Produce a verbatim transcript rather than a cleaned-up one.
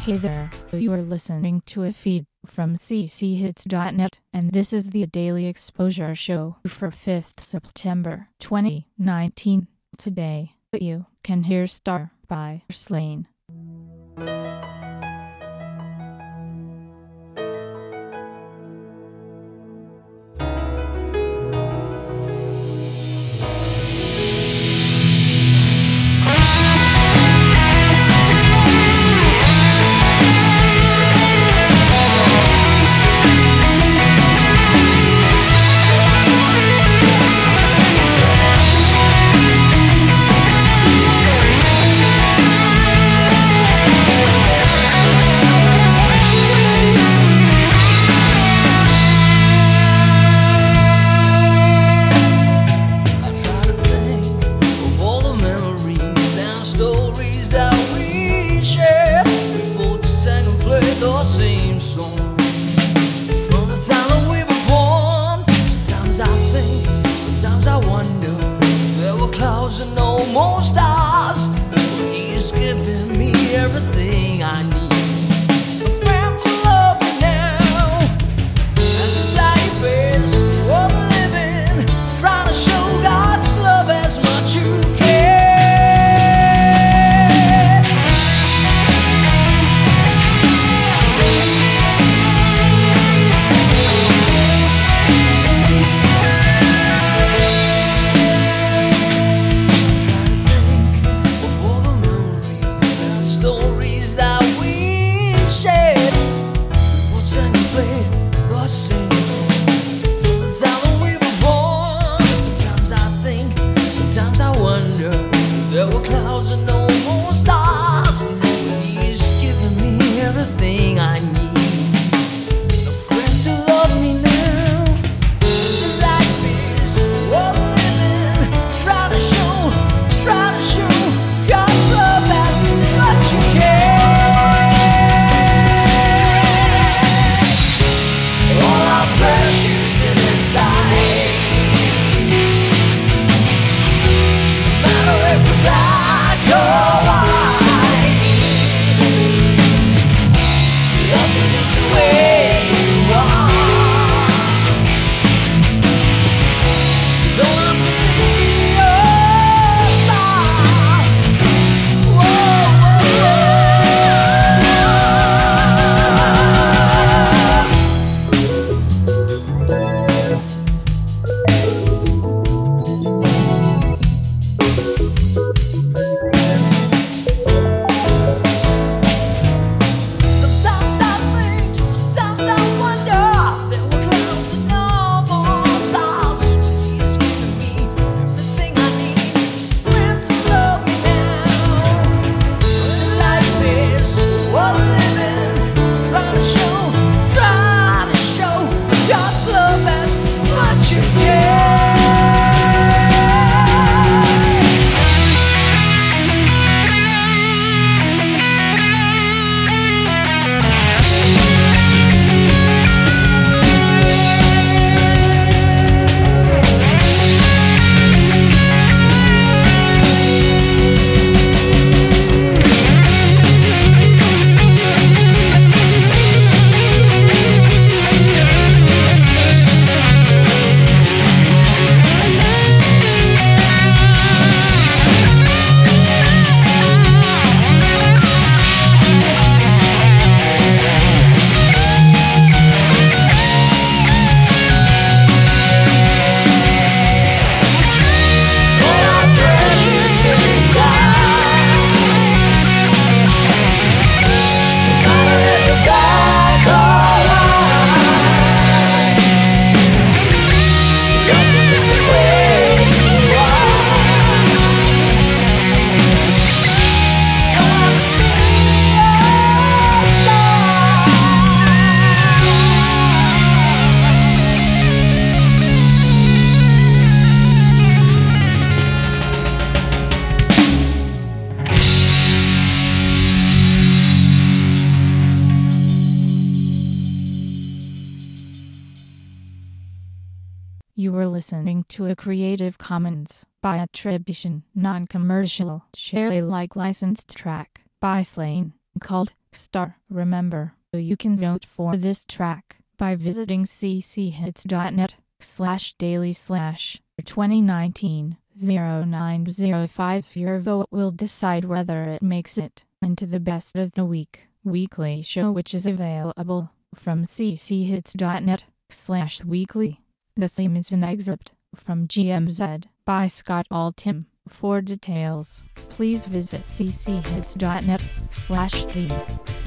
Hey there, you are listening to a feed from c c hits dot net, and this is the Daily Exposure Show for fifth September twenty nineteen. Today, you can hear Star by Slain. And no more stars. He's giving me everything I need. A friend to love me now. And this life is worth living. Trying to show God's love as much you can. There were clouds and no more stars, but he's giving me everything I need. A friend to love me now. This life is worth living. Try to show, try to show God's love as much you can. All our precious in His sight. Black or white, love you just the way you are. You don't have to be a star. Whoa, whoa, You were listening to a Creative Commons by attribution, non-commercial, share Alike licensed track by Slain. called Star. Remember, you can vote for this track by visiting cchits.net slash daily slash twenty nineteen oh nine oh five. Your vote will decide whether it makes it into the Best of the Week weekly show, which is available from cchits.net slash weekly. The theme is an excerpt from G M Z by Scott Altham. For details, please visit cchits.net slash theme.